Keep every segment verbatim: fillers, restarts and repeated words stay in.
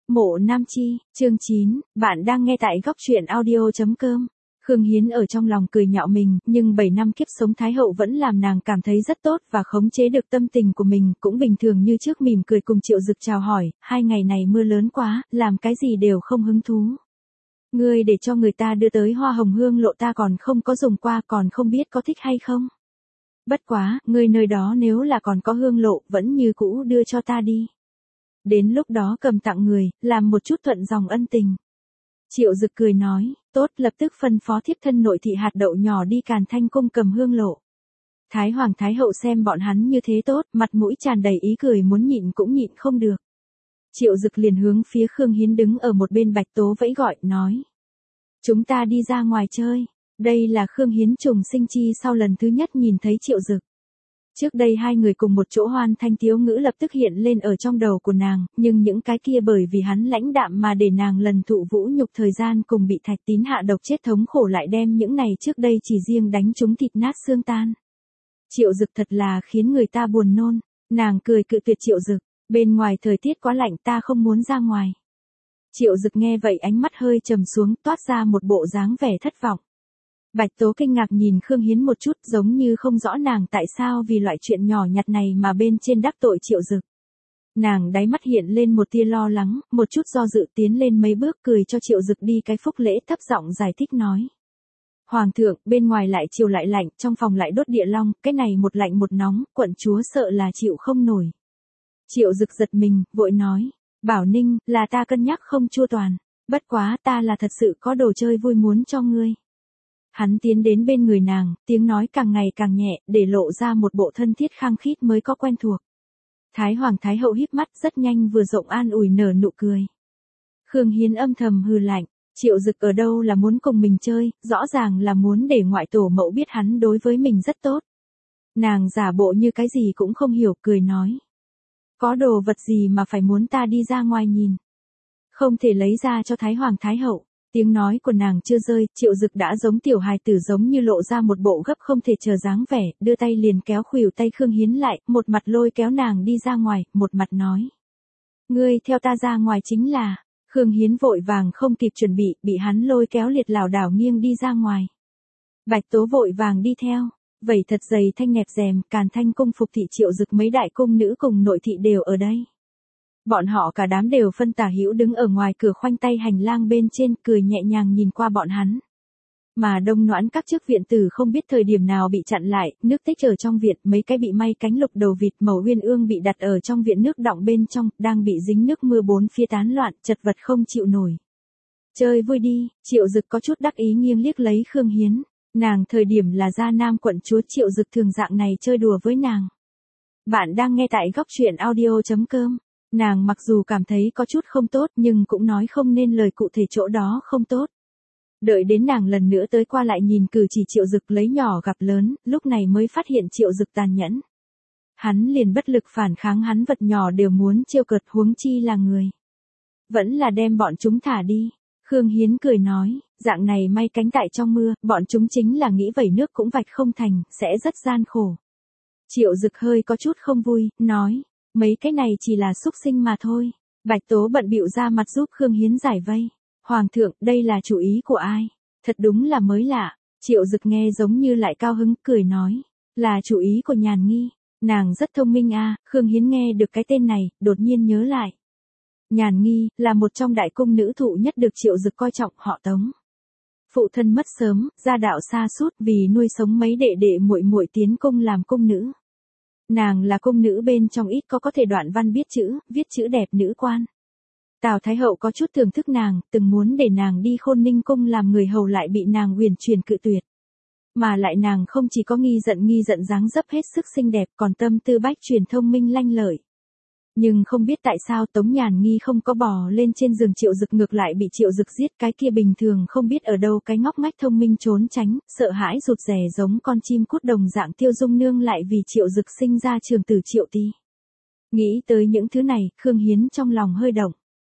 Mộ Nam Chi, chương chín, bạn đang nghe tại góc truyện audio chấm com. Khương Hiến ở trong lòng cười nhạo mình, nhưng bảy năm kiếp sống Thái Hậu vẫn làm nàng cảm thấy rất tốt và khống chế được tâm tình của mình, cũng bình thường như trước mỉm cười cùng Triệu Dực chào hỏi, hai ngày này mưa lớn quá, làm cái gì đều không hứng thú. Ngươi để cho người ta đưa tới hoa hồng hương lộ ta còn không có dùng qua, còn không biết có thích hay không. Bất quá, ngươi nơi đó nếu là còn có hương lộ, vẫn như cũ đưa cho ta đi. Đến lúc đó cầm tặng người, làm một chút thuận dòng ân tình. Triệu Dực cười nói, tốt, lập tức phân phó thiếp thân nội thị hạt đậu nhỏ đi Càn Thanh cung cầm hương lộ. Thái Hoàng Thái Hậu xem bọn hắn như thế tốt, mặt mũi tràn đầy ý cười muốn nhịn cũng nhịn không được. Triệu Dực liền hướng phía Khương Hiến đứng ở một bên Bạch Tố vẫy gọi, nói. Chúng ta đi ra ngoài chơi. Đây là Khương Hiến trùng sinh chi sau lần thứ nhất nhìn thấy Triệu Dực. Trước đây hai người cùng một chỗ hoan thanh tiếu ngữ lập tức hiện lên ở trong đầu của nàng, nhưng những cái kia bởi vì hắn lãnh đạm mà để nàng lần thụ vũ nhục thời gian cùng bị Thạch Tín hạ độc chết thống khổ lại đem những này trước đây chỉ riêng đánh chúng thịt nát xương tan. Triệu Dực thật là khiến người ta buồn nôn, nàng cười cự tuyệt Triệu Dực, bên ngoài thời tiết quá lạnh ta không muốn ra ngoài. Triệu Dực nghe vậy ánh mắt hơi trầm xuống toát ra một bộ dáng vẻ thất vọng. Bạch Tố kinh ngạc nhìn Khương Hiến một chút giống như không rõ nàng tại sao vì loại chuyện nhỏ nhặt này mà bên trên đắc tội Triệu Dực. Nàng đáy mắt hiện lên một tia lo lắng, một chút do dự tiến lên mấy bước cười cho Triệu Dực đi cái phúc lễ thấp giọng giải thích nói. Hoàng thượng, bên ngoài lại chiều lại lạnh, trong phòng lại đốt địa long, cái này một lạnh một nóng, quận chúa sợ là chịu không nổi. Triệu Dực giật mình, vội nói, Bảo Ninh, là ta cân nhắc không chu toàn, bất quá ta là thật sự có đồ chơi vui muốn cho ngươi. Hắn tiến đến bên người nàng, tiếng nói càng ngày càng nhẹ, để lộ ra một bộ thân thiết khăng khít mới có quen thuộc. Thái Hoàng Thái Hậu híp mắt rất nhanh vừa rộng an ủi nở nụ cười. Khương Hiến âm thầm hừ lạnh, Triệu Dực ở đâu là muốn cùng mình chơi, rõ ràng là muốn để ngoại tổ mẫu biết hắn đối với mình rất tốt. Nàng giả bộ như cái gì cũng không hiểu, cười nói. Có đồ vật gì mà phải muốn ta đi ra ngoài nhìn. Không thể lấy ra cho Thái Hoàng Thái Hậu. Tiếng nói của nàng chưa rơi, Triệu Dực đã giống tiểu hài tử giống như lộ ra một bộ gấp không thể chờ dáng vẻ, đưa tay liền kéo khuỷu tay Khương Hiến lại, một mặt lôi kéo nàng đi ra ngoài, một mặt nói. Ngươi theo ta ra ngoài chính là, Khương Hiến vội vàng không kịp chuẩn bị, bị hắn lôi kéo liệt lảo đảo nghiêng đi ra ngoài. Bạch Tố vội vàng đi theo, vẩy thật dày thanh nẹp rèm, Càn Thanh cung phục thị Triệu Dực mấy đại cung nữ cùng nội thị đều ở đây. Bọn họ cả đám đều phân tả hữu đứng ở ngoài cửa khoanh tay hành lang bên trên, cười nhẹ nhàng nhìn qua bọn hắn. Mà Đông Noãn các chức viện tử không biết thời điểm nào bị chặn lại, nước tích ở trong viện, mấy cái bị may cánh lục đầu vịt màu uyên ương bị đặt ở trong viện nước đọng bên trong, đang bị dính nước mưa bốn phía tán loạn, chật vật không chịu nổi. Chơi vui đi, Triệu Dực có chút đắc ý nghiêng liếc lấy Khương Hiến, nàng thời điểm là gia nam quận chúa Triệu Dực thường dạng này chơi đùa với nàng. Bạn đang nghe tại góc truyện audio chấm com. Nàng mặc dù cảm thấy có chút không tốt nhưng cũng nói không nên lời cụ thể chỗ đó không tốt. Đợi đến nàng lần nữa tới qua lại nhìn cử chỉ Triệu Dực lấy nhỏ gặp lớn, lúc này mới phát hiện Triệu Dực tàn nhẫn. Hắn liền bất lực phản kháng, hắn vật nhỏ đều muốn trêu cợt huống chi là người. Vẫn là đem bọn chúng thả đi. Khương Hiến cười nói, dạng này may cánh tại trong mưa, bọn chúng chính là nghĩ vẩy nước cũng vạch không thành, sẽ rất gian khổ. Triệu Dực hơi có chút không vui, nói. Mấy cái này chỉ là xúc sinh mà thôi. Bạch Tố bận bịu ra mặt giúp Khương Hiến giải vây. Hoàng thượng, đây là chủ ý của ai? Thật đúng là mới lạ. Triệu Dực nghe giống như lại cao hứng, cười nói. Là chủ ý của Nhàn Nghi. Nàng rất thông minh a. Khương Hiến nghe được cái tên này, đột nhiên nhớ lại. Nhàn Nghi, là một trong đại cung nữ thụ nhất được Triệu Dực coi trọng, họ Tống. Phụ thân mất sớm, gia đạo xa sút vì nuôi sống mấy đệ đệ muội muội tiến cung làm cung nữ. Nàng là cung nữ bên trong ít có có thể đoạn văn biết chữ, viết chữ đẹp nữ quan. Tào Thái Hậu có chút thưởng thức nàng, từng muốn để nàng đi Khôn Ninh cung làm người hầu lại bị nàng huyền truyền cự tuyệt. Mà lại nàng không chỉ có nghi giận nghi giận dáng dấp hết sức xinh đẹp còn tâm tư bách truyền thông minh lanh lợi. Nhưng không biết tại sao Tống Nhàn Nghi không có bò lên trên giường Triệu Dực ngược lại bị Triệu Dực giết, cái kia bình thường không biết ở đâu cái ngóc ngách thông minh trốn tránh, sợ hãi rụt rè giống con chim cút đồng dạng Tiêu Dung Nương lại vì Triệu Dực sinh ra trường tử Triệu Ti. Nghĩ tới những thứ này, Khương Hiến trong lòng hơi động.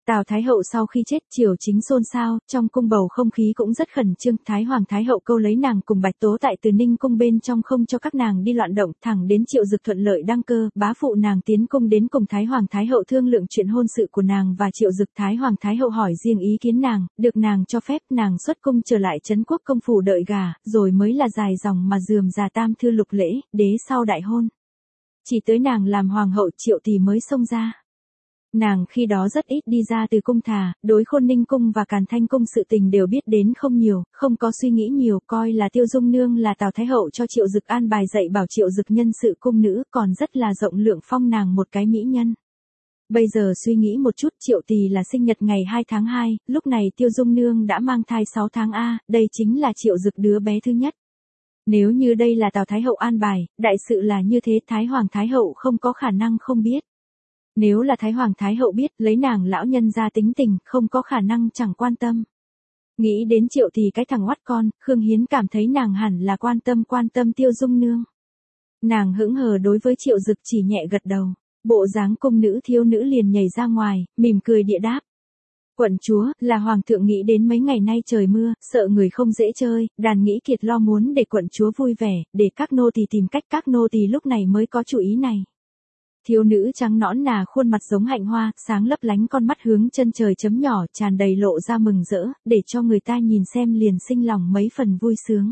Tào Thái Hậu sau khi chết triều chính xôn xao, trong cung bầu không khí cũng rất khẩn trương, Thái Hoàng Thái Hậu câu lấy nàng cùng Bạch Tố tại Từ Ninh cung bên trong không cho các nàng đi loạn động, thẳng đến Triệu Dực thuận lợi đăng cơ, bá phụ nàng tiến cung đến cùng Thái Hoàng Thái Hậu thương lượng chuyện hôn sự của nàng và Triệu Dực. Thái Hoàng Thái Hậu hỏi riêng ý kiến nàng, được nàng cho phép, nàng xuất cung trở lại trấn quốc công phủ đợi gà, rồi mới là dài dòng mà rườm rà tam thư lục lễ, đế sau đại hôn. Chỉ tới nàng làm hoàng hậu Triệu Tỳ mới xông ra. Nàng khi đó rất ít đi ra từ cung thà, đối Khôn Ninh cung và Càn Thanh cung sự tình đều biết đến không nhiều, không có suy nghĩ nhiều, coi là Tiêu Dung nương là Tào Thái Hậu cho Triệu Dực an bài dạy bảo Triệu Dực nhân sự cung nữ, còn rất là rộng lượng phong nàng một cái mỹ nhân. Bây giờ suy nghĩ một chút, Triệu Tỳ là sinh nhật ngày hai tháng hai, lúc này Tiêu Dung nương đã mang thai sáu tháng a, đây chính là Triệu Dực đứa bé thứ nhất. Nếu như đây là Tào Thái Hậu an bài, đại sự là như thế, Thái Hoàng Thái Hậu không có khả năng không biết. Nếu là Thái Hoàng Thái Hậu biết, lấy nàng lão nhân ra tính tình, không có khả năng chẳng quan tâm. Nghĩ đến Triệu Tỳ cái thằng oắt con, Khương Hiến cảm thấy nàng hẳn là quan tâm quan tâm Tiêu Dung nương. Nàng hững hờ đối với Triệu Dực chỉ nhẹ gật đầu, bộ dáng cung nữ thiếu nữ liền nhảy ra ngoài, mỉm cười địa đáp. Quận chúa, là hoàng thượng nghĩ đến mấy ngày nay trời mưa, sợ người không dễ chơi, đàn nghĩ kiệt lo muốn để quận chúa vui vẻ, để các nô tỳ tìm cách, các nô tỳ lúc này mới có chủ ý này. Thiếu nữ trắng nõn nà khuôn mặt giống hạnh hoa, sáng lấp lánh con mắt hướng chân trời chấm nhỏ, tràn đầy lộ ra mừng rỡ, để cho người ta nhìn xem liền sinh lòng mấy phần vui sướng.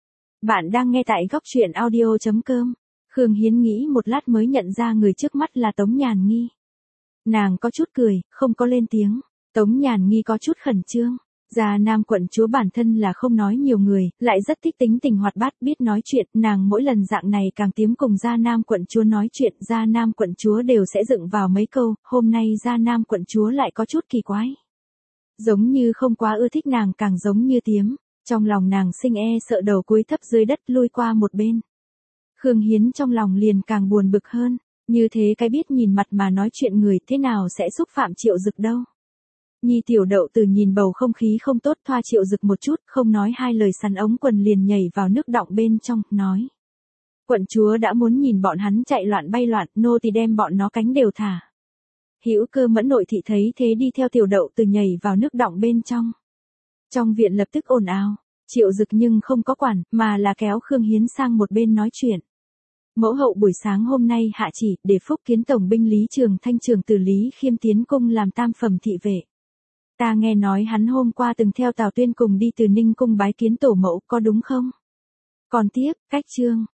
Bạn đang nghe tại góc truyện audio chấm com. Khương Hiến nghĩ một lát mới nhận ra người trước mắt là Tống Nhàn Nghi. Nàng có chút cười, không có lên tiếng. Tống Nhàn Nghi có chút khẩn trương. Gia Nam quận chúa bản thân là không nói nhiều người, lại rất thích tính tình hoạt bát, biết nói chuyện, nàng mỗi lần dạng này càng tím cùng Gia Nam quận chúa nói chuyện, Gia Nam quận chúa đều sẽ dựng vào mấy câu, hôm nay Gia Nam quận chúa lại có chút kỳ quái. Giống như không quá ưa thích nàng, càng giống như tiếm, trong lòng nàng sinh e sợ đầu cúi thấp dưới đất lui qua một bên. Khương Hiến trong lòng liền càng buồn bực hơn, như thế cái biết nhìn mặt mà nói chuyện người thế nào sẽ xúc phạm Triệu Dực đâu. Nhi tiểu đậu từ nhìn bầu không khí không tốt thoa Triệu Dực một chút, không nói hai lời sắn ống quần liền nhảy vào nước đọng bên trong, nói. Quận chúa đã muốn nhìn bọn hắn chạy loạn bay loạn, nô tỳ đem bọn nó cánh đều thả. Hữu Cơ Mẫn nội thị thấy thế đi theo tiểu đậu từ nhảy vào nước đọng bên trong. Trong viện lập tức ồn ào, Triệu Dực nhưng không có quản, mà là kéo Khương Hiến sang một bên nói chuyện. Mẫu hậu buổi sáng hôm nay hạ chỉ, để Phúc Kiến tổng binh Lý Trường Thanh trưởng tử Lý Khiêm tiến cung làm tam phẩm thị vệ. Ta nghe nói hắn hôm qua từng theo Tào Tuyên cùng đi Từ Ninh cung bái kiến tổ mẫu, có đúng không? Còn tiếp, cách chương,